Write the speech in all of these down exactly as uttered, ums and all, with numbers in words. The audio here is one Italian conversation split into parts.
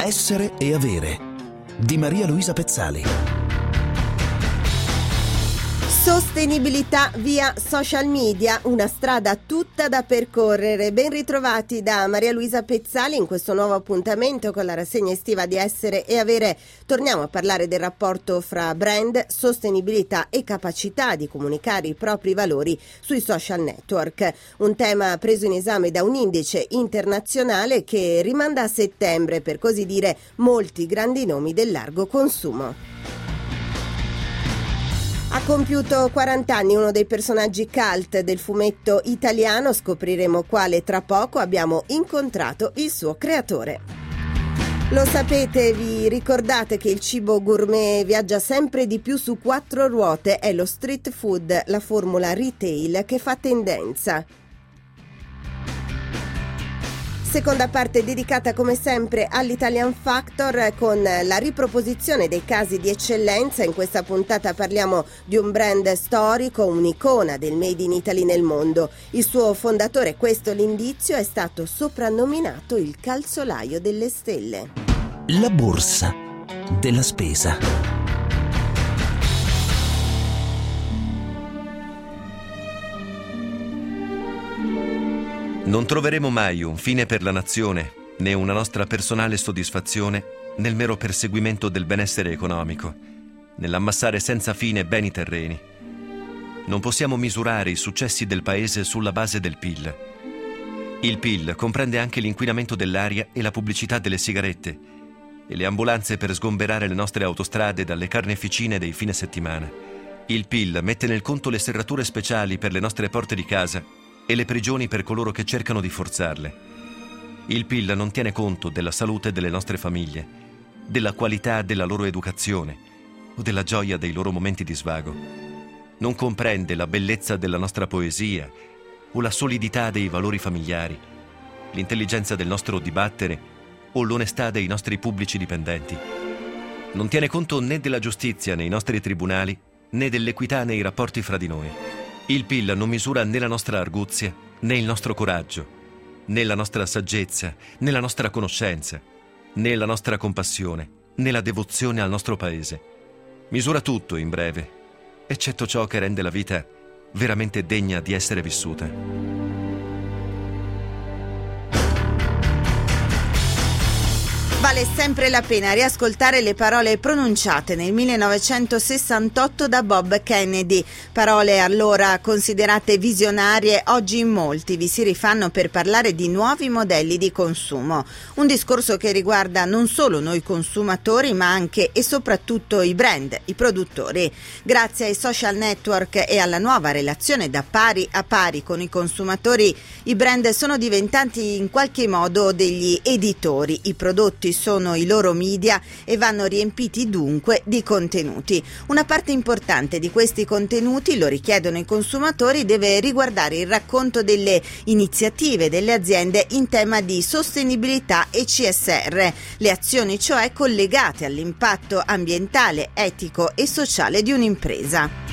Essere e avere di Maria Luisa Pezzali. Sostenibilità via social media, una strada tutta da percorrere. Ben ritrovati da Maria Luisa Pezzali in questo nuovo appuntamento con la rassegna estiva di Essere e Avere. Torniamo a parlare del rapporto fra brand, sostenibilità e capacità di comunicare i propri valori sui social network. Un tema preso in esame da un indice internazionale che rimanda a settembre, per così dire, molti grandi nomi del largo consumo. Ha compiuto quaranta anni uno dei personaggi cult del fumetto italiano, scopriremo quale tra poco. Abbiamo incontrato il suo creatore. Lo sapete, vi ricordate che il cibo gourmet viaggia sempre di più su quattro ruote? È lo street food, la formula retail che fa tendenza. Seconda parte dedicata come sempre all'Italian Factor con la riproposizione dei casi di eccellenza. In questa puntata parliamo di un brand storico, un'icona del Made in Italy nel mondo. Il suo fondatore, questo l'indizio, è stato soprannominato il calzolaio delle stelle. La borsa della spesa. Non troveremo mai un fine per la nazione, né una nostra personale soddisfazione nel mero perseguimento del benessere economico, nell'ammassare senza fine beni terreni. Non possiamo misurare i successi del paese sulla base del P I L. Il P I L comprende anche l'inquinamento dell'aria e la pubblicità delle sigarette e le ambulanze per sgomberare le nostre autostrade dalle carneficine dei fine settimana. Il P I L mette nel conto le serrature speciali per le nostre porte di casa e le prigioni per coloro che cercano di forzarle. Il P I L non tiene conto della salute delle nostre famiglie, della qualità della loro educazione o della gioia dei loro momenti di svago. Non comprende la bellezza della nostra poesia o la solidità dei valori familiari, l'intelligenza del nostro dibattere o l'onestà dei nostri pubblici dipendenti. Non tiene conto né della giustizia nei nostri tribunali né dell'equità nei rapporti fra di noi. Il P I L non misura né la nostra arguzia, né il nostro coraggio, né la nostra saggezza, né la nostra conoscenza, né la nostra compassione, né la devozione al nostro paese. Misura tutto, in breve, eccetto ciò che rende la vita veramente degna di essere vissuta. Vale sempre la pena riascoltare le parole pronunciate nel millenovecentosessantotto da Bob Kennedy, parole allora considerate visionarie, oggi in molti vi si rifanno per parlare di nuovi modelli di consumo. Un discorso che riguarda non solo noi consumatori, ma anche e soprattutto i brand, i produttori. Grazie ai social network e alla nuova relazione da pari a pari con i consumatori, i brand sono diventati in qualche modo degli editori. I prodotti sono i loro media e vanno riempiti dunque di contenuti. Una parte importante di questi contenuti, lo richiedono i consumatori, deve riguardare il racconto delle iniziative delle aziende in tema di sostenibilità e C S R, le azioni cioè collegate all'impatto ambientale, etico e sociale di un'impresa.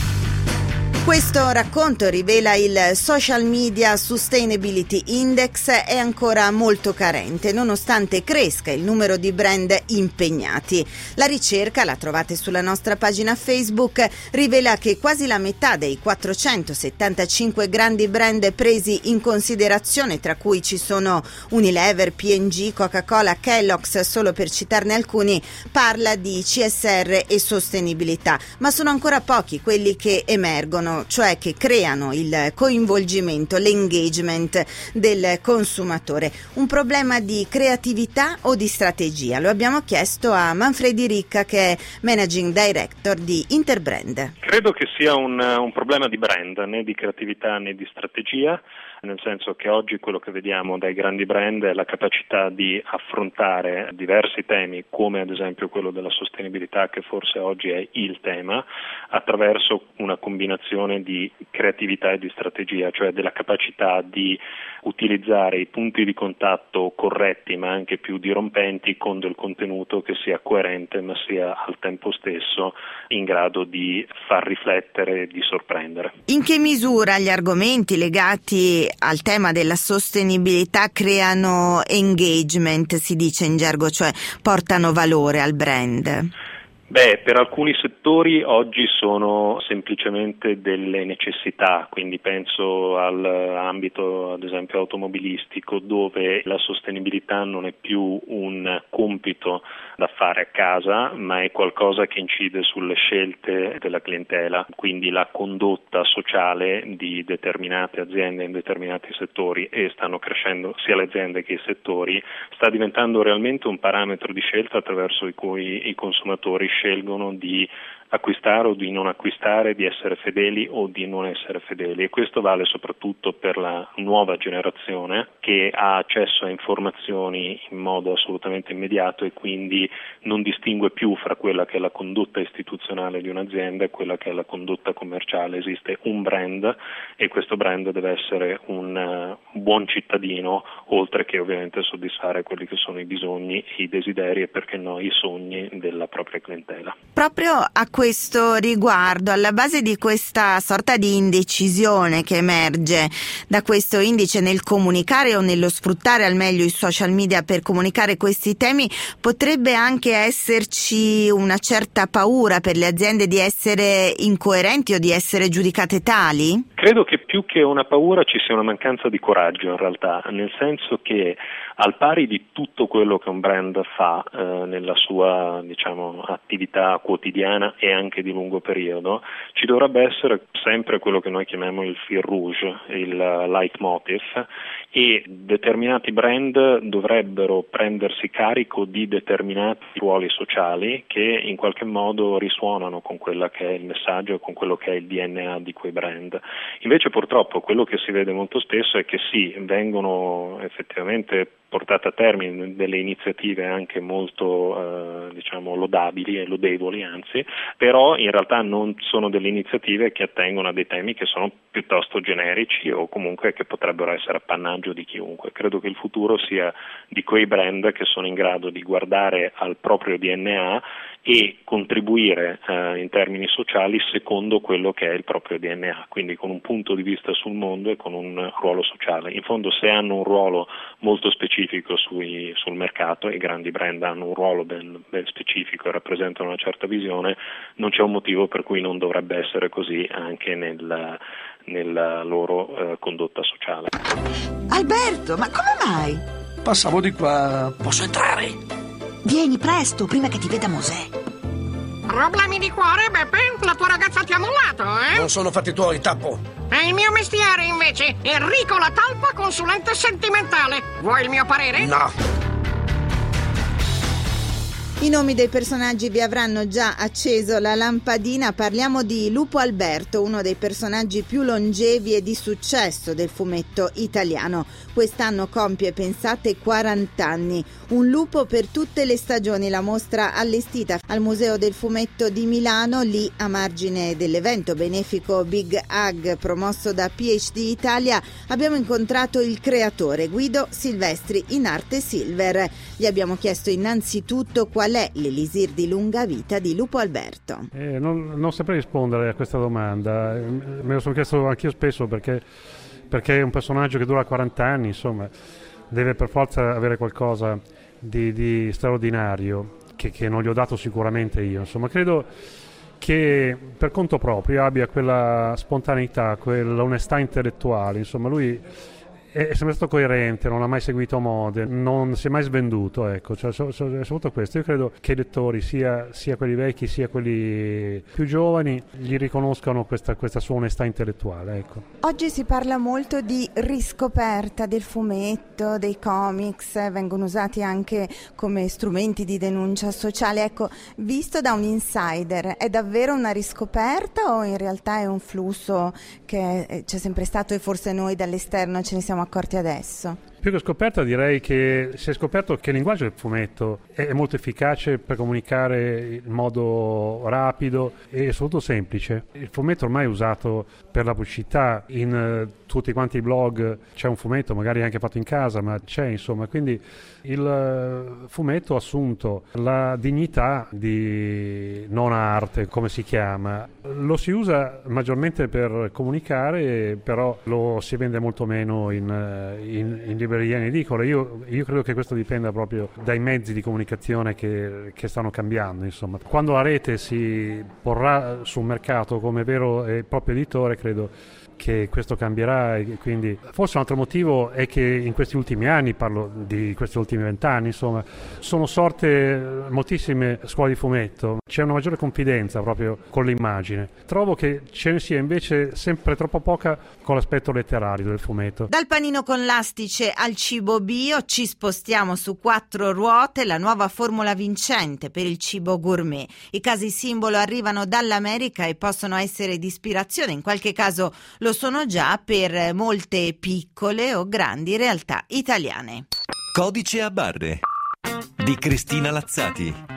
Questo racconto, rivela il Social Media Sustainability Index, è ancora molto carente, nonostante cresca il numero di brand impegnati. La ricerca, la trovate sulla nostra pagina Facebook, rivela che quasi la metà dei quattrocentosettantacinque grandi brand presi in considerazione, tra cui ci sono Unilever, P and G, Coca-Cola, Kellogg's, solo per citarne alcuni, parla di C S R e sostenibilità, ma sono ancora pochi quelli che emergono, cioè che creano il coinvolgimento, l'engagement del consumatore. Un problema di creatività o di strategia? Lo abbiamo chiesto a Manfredi Ricca, che è Managing Director di Interbrand. Credo che sia un, un problema di brand, né di creatività né di strategia, nel senso che oggi quello che vediamo dai grandi brand è la capacità di affrontare diversi temi, come ad esempio quello della sostenibilità, che forse oggi è il tema, attraverso una combinazione di creatività e di strategia, cioè della capacità di utilizzare i punti di contatto corretti ma anche più dirompenti con del contenuto che sia coerente ma sia al tempo stesso in grado di far riflettere e di sorprendere. In che misura gli argomenti legati che al tema della sostenibilità creano engagement, si dice in gergo, cioè portano valore al brand? Beh, per alcuni settori oggi sono semplicemente delle necessità, quindi penso all'ambito ad esempio automobilistico, dove la sostenibilità non è più un compito da fare a casa, ma è qualcosa che incide sulle scelte della clientela, quindi la condotta sociale di determinate aziende in determinati settori, e stanno crescendo sia le aziende che i settori, sta diventando realmente un parametro di scelta attraverso cui i consumatori scelgono di acquistare o di non acquistare, di essere fedeli o di non essere fedeli, e questo vale soprattutto per la nuova generazione che ha accesso a informazioni in modo assolutamente immediato e quindi non distingue più fra quella che è la condotta istituzionale di un'azienda e quella che è la condotta commerciale. Esiste un brand e questo brand deve essere un uh, buon cittadino, oltre che ovviamente soddisfare quelli che sono i bisogni, i desideri e perché no i sogni della propria clientela. Proprio a questo riguardo, alla base di questa sorta di indecisione che emerge da questo indice nel comunicare o nello sfruttare al meglio i social media per comunicare questi temi, potrebbe anche esserci una certa paura per le aziende di essere incoerenti o di essere giudicate tali? Credo che più che una paura ci sia una mancanza di coraggio in realtà, nel senso che al pari di tutto quello che un brand fa eh, nella sua diciamo attività quotidiana e anche di lungo periodo, ci dovrebbe essere sempre quello che noi chiamiamo il fil rouge, il leitmotiv, e determinati brand dovrebbero prendersi carico di determinati ruoli sociali che in qualche modo risuonano con quella che è il messaggio e con quello che è il D N A di quei brand. Invece purtroppo quello che si vede molto spesso è che sì, vengono effettivamente portate a termine delle iniziative anche molto eh, diciamo lodabili e lodevoli anzi, però in realtà non sono delle iniziative che attengono a dei temi che sono piuttosto generici o comunque che potrebbero essere appannaggio di chiunque. Credo che il futuro sia di quei brand che sono in grado di guardare al proprio D N A e contribuire eh, in termini sociali secondo quello che è il proprio D N A, quindi con un punto di vista sul mondo e con un ruolo sociale. In fondo, se hanno un ruolo molto specifico sui, sul mercato, e i grandi brand hanno un ruolo ben, ben specifico e rappresentano una certa visione, non c'è un motivo per cui non dovrebbe essere così anche nel, nella loro eh, condotta sociale. Alberto, ma come mai? Passavo di qua. Posso entrare? Vieni presto, prima che ti veda Mosè. Problemi di cuore, Beppe? La tua ragazza ti ha mollato, eh? Non sono fatti tuoi, tappo. È il mio mestiere, invece. Enrico La Talpa, consulente sentimentale. Vuoi il mio parere? No. I nomi dei personaggi vi avranno già acceso la lampadina. Parliamo di Lupo Alberto, uno dei personaggi più longevi e di successo del fumetto italiano. Quest'anno compie, pensate, quaranta anni. Un lupo per tutte le stagioni, la mostra allestita al Museo del Fumetto di Milano. Lì, a margine dell'evento benefico Big Hug promosso da P H D Italia, abbiamo incontrato il creatore Guido Silvestri, in arte Silver. Gli abbiamo chiesto innanzitutto qual Qual è l'elisir di lunga vita di Lupo Alberto? Eh, non, non saprei rispondere a questa domanda, me lo sono chiesto anch'io spesso perché, perché è un personaggio che dura quaranta anni, insomma, deve per forza avere qualcosa di, di straordinario che, che non gli ho dato sicuramente io. Insomma, credo che per conto proprio abbia quella spontaneità, quell'onestà intellettuale, insomma, lui è sempre stato coerente, non ha mai seguito mode, non si è mai svenduto, ecco, cioè, so, so, è soprattutto questo. Io credo che i lettori, sia, sia quelli vecchi sia quelli più giovani, gli riconoscano questa, questa sua onestà intellettuale, ecco. Oggi si parla molto di riscoperta del fumetto, dei comics, vengono usati anche come strumenti di denuncia sociale. Ecco, visto da un insider, è davvero una riscoperta o in realtà è un flusso che c'è sempre stato e forse noi dall'esterno ce ne siamo accorti adesso? Più che scoperta direi che si è scoperto che il linguaggio del fumetto è molto efficace per comunicare in modo rapido e soprattutto semplice. Il fumetto ormai è usato per la pubblicità, in uh, tutti quanti i blog c'è un fumetto, magari anche fatto in casa, ma c'è insomma, quindi il uh, fumetto ha assunto la dignità di non arte, come si chiama. Lo si usa maggiormente per comunicare, però lo si vende molto meno in, uh, in, in libreria, in edicole. Io, io credo che questo dipenda proprio dai mezzi di comunicazione che, che stanno cambiando, insomma. Quando la rete si porrà sul mercato come vero e proprio editore, credo che questo cambierà, e quindi forse un altro motivo è che in questi ultimi anni, parlo di questi ultimi vent'anni, insomma, sono sorte moltissime scuole di fumetto, c'è una maggiore confidenza proprio con l'immagine. Trovo che ce ne sia invece sempre troppo poca con l'aspetto letterario del fumetto. Dal panino con l'astice al cibo bio ci spostiamo su quattro ruote, la nuova formula vincente per il cibo gourmet. I casi simbolo arrivano dall'America e possono essere di ispirazione, in qualche caso lo sono già per molte piccole o grandi realtà italiane. Codice a barre di Cristina Lazzati.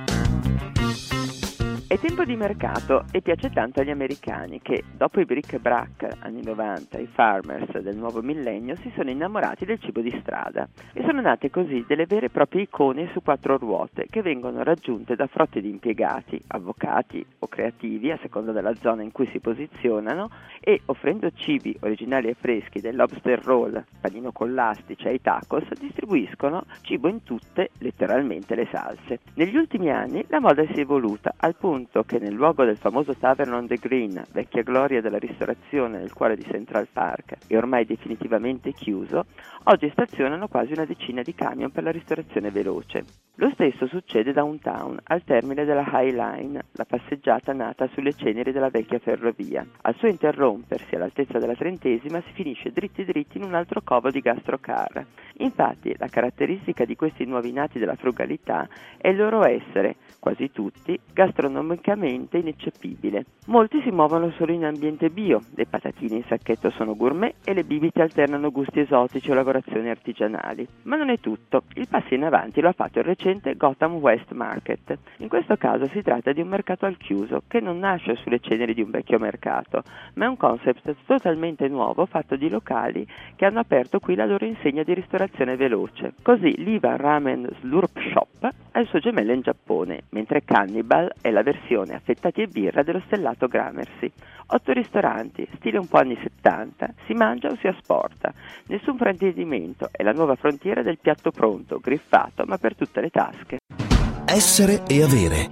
È tempo di mercato e piace tanto agli americani che, dopo i bric-a-brac anni novanta, i farmers del nuovo millennio si sono innamorati del cibo di strada e sono nate così delle vere e proprie icone su quattro ruote che vengono raggiunte da frotte di impiegati, avvocati o creativi a seconda della zona in cui si posizionano e, offrendo cibi originali e freschi del lobster roll, panino con l'astice ai tacos, distribuiscono cibo in tutte, letteralmente, le salse. Negli ultimi anni la moda si è evoluta al punto che nel luogo del famoso Tavern on the Green, vecchia gloria della ristorazione nel cuore di Central Park e ormai definitivamente chiuso, oggi stazionano quasi una decina di camion per la ristorazione veloce. Lo stesso succede downtown, al termine della High Line, la passeggiata nata sulle ceneri della vecchia ferrovia. Al suo interrompersi all'altezza della Trentesima si finisce dritti dritti in un altro covo di gastrocar. Infatti la caratteristica di questi nuovi nati della frugalità è il loro essere, quasi tutti, gastronomicamente ineccepibile. Molti si muovono solo in ambiente bio, le patatine in sacchetto sono gourmet e le bibite alternano gusti esotici o lavorazioni artigianali. Ma non è tutto, il passo in avanti lo ha fatto il recente Gotham West Market. In questo caso si tratta di un mercato al chiuso, che non nasce sulle ceneri di un vecchio mercato, ma è un concept totalmente nuovo fatto di locali che hanno aperto qui la loro insegna di ristorazione veloce. Così l'Iva Ramen Slurp Shop ha il suo gemello in Giappone, mentre Cannibal è la versione affettati e birra dello stellato Gramercy. Otto ristoranti, stile un po' anni settanta, si mangia o si asporta. Nessun fraintendimento, è la nuova frontiera del piatto pronto, griffato, ma per tutte le tasche. Essere e avere.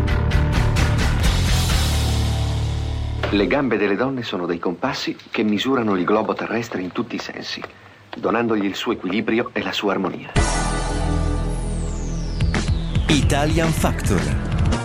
Le gambe delle donne sono dei compassi che misurano il globo terrestre in tutti i sensi, donandogli il suo equilibrio e la sua armonia. Italian Factor.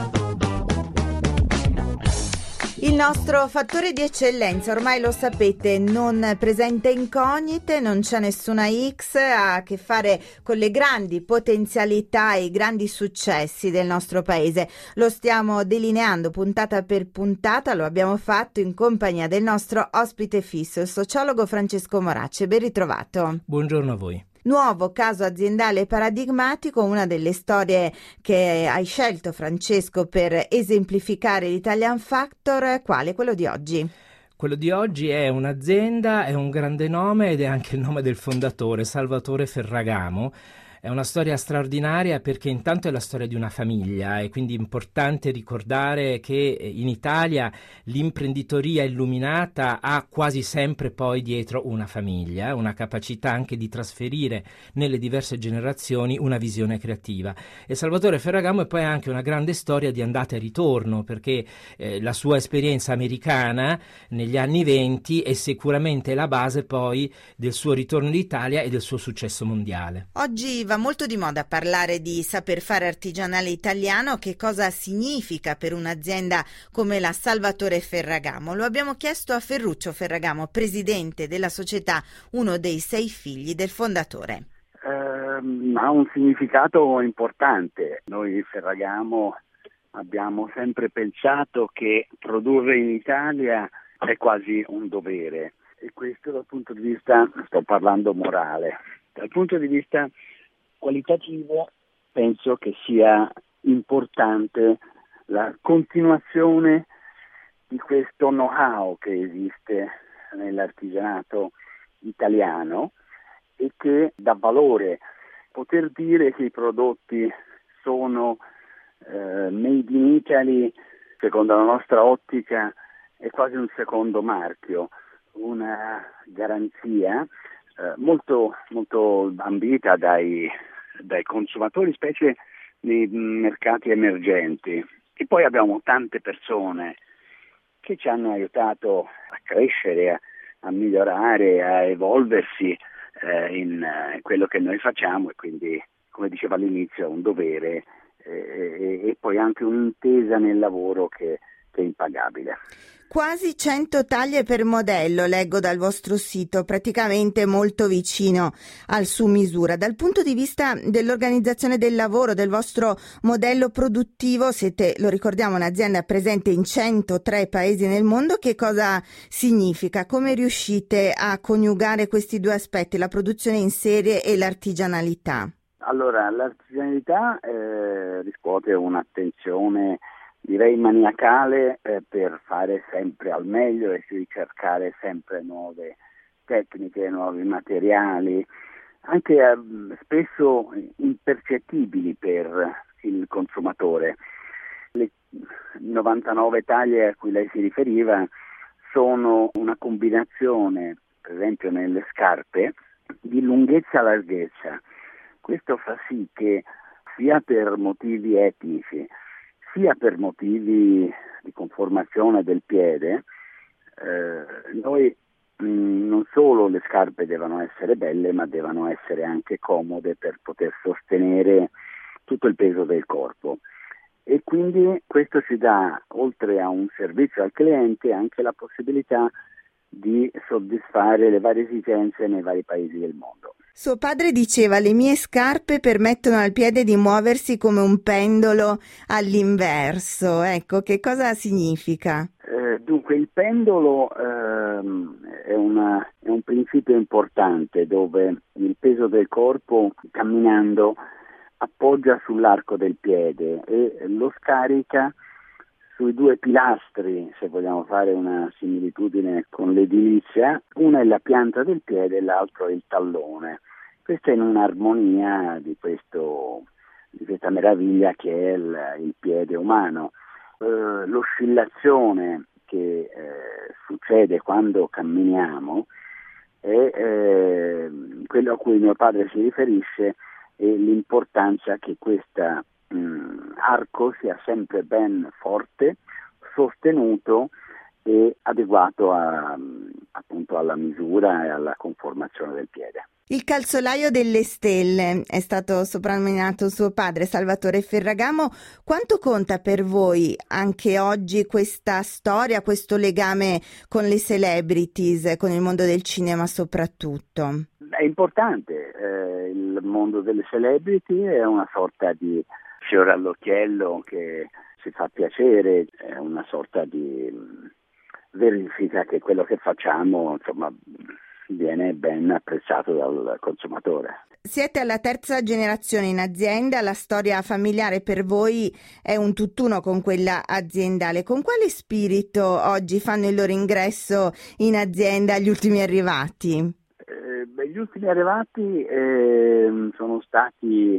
Il nostro fattore di eccellenza, ormai lo sapete, non presenta incognite, non c'è nessuna X, ha a che fare con le grandi potenzialità e i grandi successi del nostro paese. Lo stiamo delineando puntata per puntata, lo abbiamo fatto in compagnia del nostro ospite fisso, il sociologo Francesco Morace. Ben ritrovato. Buongiorno a voi. Nuovo caso aziendale paradigmatico, una delle storie che hai scelto, Francesco, per esemplificare l'Italian Factor, quale? Quello di oggi? Quello di oggi è un'azienda, è un grande nome ed è anche il nome del fondatore, Salvatore Ferragamo. È una storia straordinaria perché intanto è la storia di una famiglia, è quindi importante ricordare che in Italia l'imprenditoria illuminata ha quasi sempre poi dietro una famiglia, una capacità anche di trasferire nelle diverse generazioni una visione creativa. E Salvatore Ferragamo è poi anche una grande storia di andata e ritorno, perché eh, la sua esperienza americana negli anni venti è sicuramente la base poi del suo ritorno in Italia e del suo successo mondiale. Oggi va molto di moda parlare di saper fare artigianale italiano. Che cosa significa per un'azienda come la Salvatore Ferragamo? Lo abbiamo chiesto a Ferruccio Ferragamo, presidente della società, uno dei sei figli del fondatore. Eh, ha un significato importante. Noi Ferragamo abbiamo sempre pensato che produrre in Italia è quasi un dovere, e questo dal punto di vista, sto parlando morale. Dal punto di vista qualitativo penso che sia importante la continuazione di questo know-how che esiste nell'artigianato italiano e che dà valore. Poter dire che i prodotti sono eh, made in Italy, secondo la nostra ottica, è quasi un secondo marchio, una garanzia eh, molto, molto ambita dai, dai consumatori, specie nei mercati emergenti. E poi abbiamo tante persone che ci hanno aiutato a crescere, a, a migliorare, a evolversi eh, in eh, quello che noi facciamo, e quindi, come dicevo all'inizio, è un dovere eh, e, e poi anche un'intesa nel lavoro che, che è impagabile. Quasi cento taglie per modello, leggo dal vostro sito, praticamente molto vicino al su misura. Dal punto di vista dell'organizzazione del lavoro, del vostro modello produttivo, siete, lo ricordiamo, un'azienda presente in centotré paesi nel mondo. Che cosa significa? Come riuscite a coniugare questi due aspetti, la produzione in serie e l'artigianalità? Allora, l'artigianalità eh, riscuote un'attenzione, direi maniacale, eh, per fare sempre al meglio e ricercare sempre nuove tecniche, nuovi materiali, anche eh, spesso impercettibili per il consumatore. Le novantanove taglie a cui lei si riferiva sono una combinazione, per esempio nelle scarpe, di lunghezza e larghezza. Questo fa sì che sia per motivi etnici, sia per motivi di conformazione del piede, eh, noi mh, non solo le scarpe devono essere belle, ma devono essere anche comode per poter sostenere tutto il peso del corpo. E quindi questo ci dà, oltre a un servizio al cliente, anche la possibilità di soddisfare le varie esigenze nei vari paesi del mondo. Suo padre diceva: le mie scarpe permettono al piede di muoversi come un pendolo all'inverso. Ecco, che cosa significa? Eh, dunque, il pendolo ehm, è, una, è un principio importante dove il peso del corpo, camminando, appoggia sull'arco del piede e lo scarica sui due pilastri, se vogliamo fare una similitudine con l'edilizia. Una è la pianta del piede e l'altro è il tallone. Questa è in un'armonia di, questo, di questa meraviglia che è il, il piede umano. Eh, l'oscillazione che eh, succede quando camminiamo è eh, quello a cui mio padre si riferisce, e l'importanza che questa mh, arco sia sempre ben forte, sostenuto e adeguato a, appunto alla misura e alla conformazione del piede. Il calzolaio delle stelle è stato soprannominato suo padre, Salvatore Ferragamo. Quanto conta per voi anche oggi questa storia, questo legame con le celebrities, con il mondo del cinema soprattutto? È importante, eh, il mondo delle celebrity è una sorta di fiore all'occhiello che ci fa piacere, è una sorta di verifica che quello che facciamo, insomma, viene ben apprezzato dal consumatore. Siete alla terza generazione in azienda, la storia familiare per voi è un tutt'uno con quella aziendale. Con quale spirito oggi fanno il loro ingresso in azienda gli ultimi arrivati? Eh, beh, gli ultimi arrivati eh, sono stati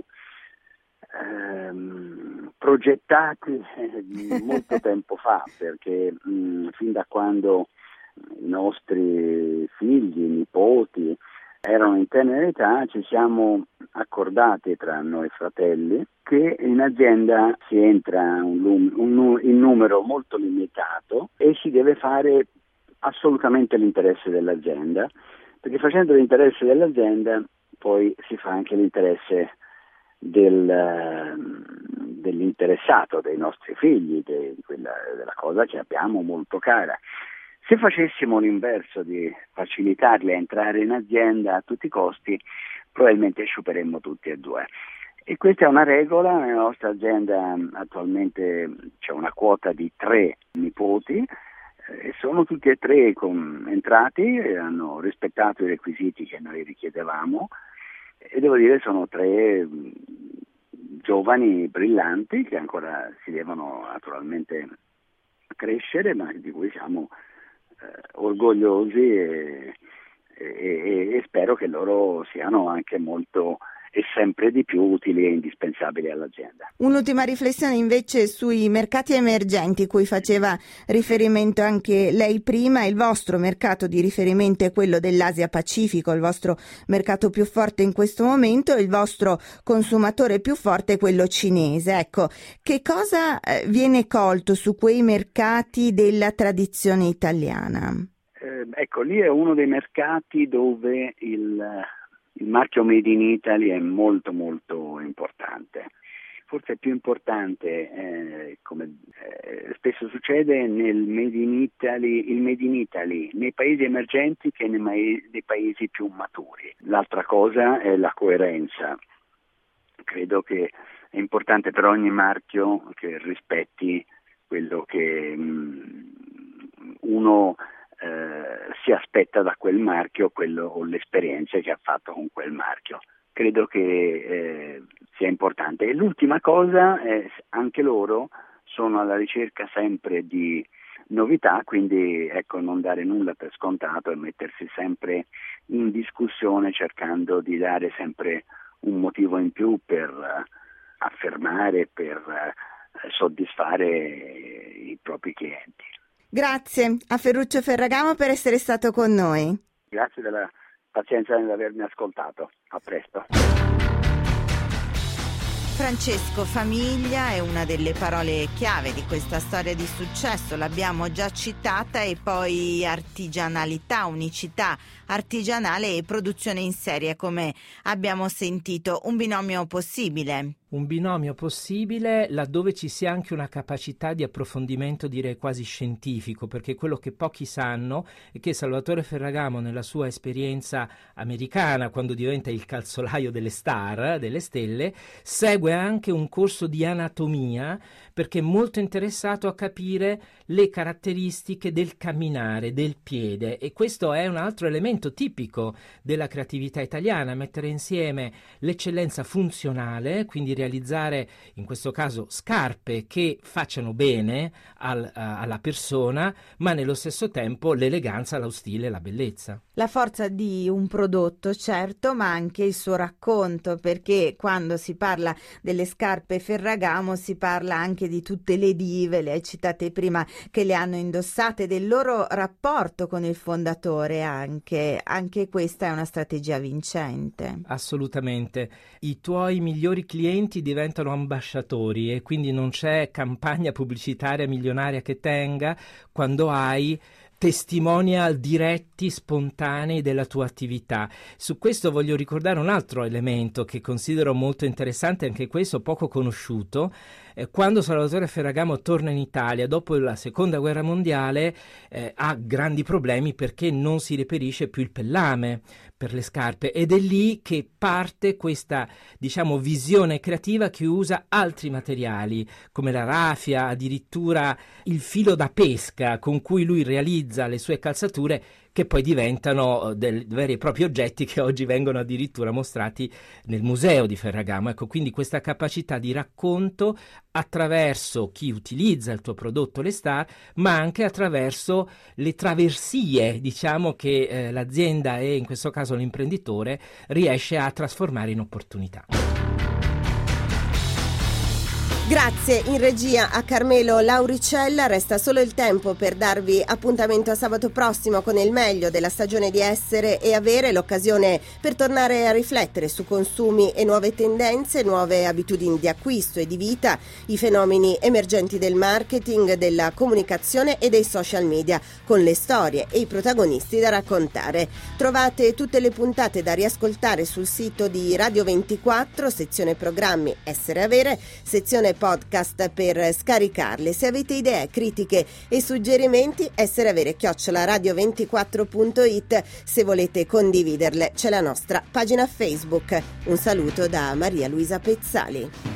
eh, progettati eh, molto tempo fa, perché mh, fin da quando i nostri figli, nipoti erano in tenera età, ci siamo accordati tra noi fratelli che in azienda si entra un, un, in numero molto limitato e si deve fare assolutamente l'interesse dell'azienda, perché facendo l'interesse dell'azienda poi si fa anche l'interesse del, dell'interessato, dei nostri figli, de, di quella, della cosa che abbiamo molto cara. Se facessimo l'inverso, di facilitarli a entrare in azienda a tutti i costi, probabilmente sciuperemmo tutti e due. E questa è una regola. Nella nostra azienda attualmente c'è una quota di tre nipoti, e sono tutti e tre con, entrati, e hanno rispettato i requisiti che noi richiedevamo, e devo dire sono tre giovani brillanti che ancora si devono naturalmente crescere, ma di cui siamo eh, orgogliosi e, e, e spero che loro siano anche molto e sempre di più utili e indispensabili all'azienda. Un'ultima riflessione invece sui mercati emergenti cui faceva riferimento anche lei prima. Il vostro mercato di riferimento è quello dell'Asia Pacifico, il vostro mercato più forte in questo momento, il vostro consumatore più forte è quello cinese. Ecco, che cosa viene colto su quei mercati della tradizione italiana? Eh, ecco, lì è uno dei mercati dove il Il marchio Made in Italy è molto molto importante, forse più importante, eh, come eh, spesso succede, nel Made in Italy, il Made in Italy nei paesi emergenti che nei, mai, nei paesi più maturi. L'altra cosa è la coerenza. Credo che è importante per ogni marchio che rispetti quello che mh, uno Eh, si aspetta da quel marchio, quello o le esperienze che ha fatto con quel marchio. Credo che eh, sia importante. E l'ultima cosa, eh, anche loro sono alla ricerca sempre di novità, quindi ecco, non dare nulla per scontato e mettersi sempre in discussione cercando di dare sempre un motivo in più per uh, affermare, per uh, soddisfare i propri clienti. Grazie a Ferruccio Ferragamo per essere stato con noi. Grazie della pazienza nell'avermi ascoltato. A presto. Francesco, famiglia è una delle parole chiave di questa storia di successo, l'abbiamo già citata, e poi artigianalità, unicità artigianale e produzione in serie, come abbiamo sentito, un binomio possibile. Un binomio possibile laddove ci sia anche una capacità di approfondimento, direi quasi scientifico, perché quello che pochi sanno è che Salvatore Ferragamo, nella sua esperienza americana, quando diventa il calzolaio delle star, delle stelle, segue anche un corso di anatomia, perché è molto interessato a capire le caratteristiche del camminare, del piede, e questo è un altro elemento tipico della creatività italiana, mettere insieme l'eccellenza funzionale, quindi realizzare in questo caso scarpe che facciano bene al, uh, alla persona, ma nello stesso tempo l'eleganza, lo stile, la bellezza. La forza di un prodotto, certo, ma anche il suo racconto, perché quando si parla delle scarpe Ferragamo si parla anche di tutte le dive, le hai citate prima, che le hanno indossate, del loro rapporto con il fondatore anche. Anche questa è una strategia vincente. Assolutamente. I tuoi migliori clienti diventano ambasciatori e quindi non c'è campagna pubblicitaria milionaria che tenga quando hai testimonial diretti, spontanei della tua attività. Su questo voglio ricordare un altro elemento che considero molto interessante, anche questo poco conosciuto. Eh, quando Salvatore Ferragamo torna in Italia dopo la seconda guerra mondiale eh, ha grandi problemi perché non si reperisce più il pellame per le scarpe, ed è lì che parte questa, diciamo, visione creativa che usa altri materiali come la raffia, addirittura il filo da pesca con cui lui realizza le sue calzature, che poi diventano dei veri e propri oggetti che oggi vengono addirittura mostrati nel museo di Ferragamo. Ecco, quindi questa capacità di racconto attraverso chi utilizza il tuo prodotto, le star, ma anche attraverso le traversie, diciamo, che eh, l'azienda e in questo caso l'imprenditore riesce a trasformare in opportunità. Grazie in regia a Carmelo Lauricella. Resta solo il tempo per darvi appuntamento a sabato prossimo con il meglio della stagione di Essere e Avere, l'occasione per tornare a riflettere su consumi e nuove tendenze, nuove abitudini di acquisto e di vita, i fenomeni emergenti del marketing, della comunicazione e dei social media, con le storie e i protagonisti da raccontare. Trovate tutte le puntate da riascoltare sul sito di Radio ventiquattro, sezione programmi Essere Avere, sezione podcast per scaricarle. Se avete idee, critiche e suggerimenti, essere avere chiocciola radio ventiquattro punto it. Se volete condividerle c'è la nostra pagina Facebook. Un saluto da Maria Luisa Pezzali.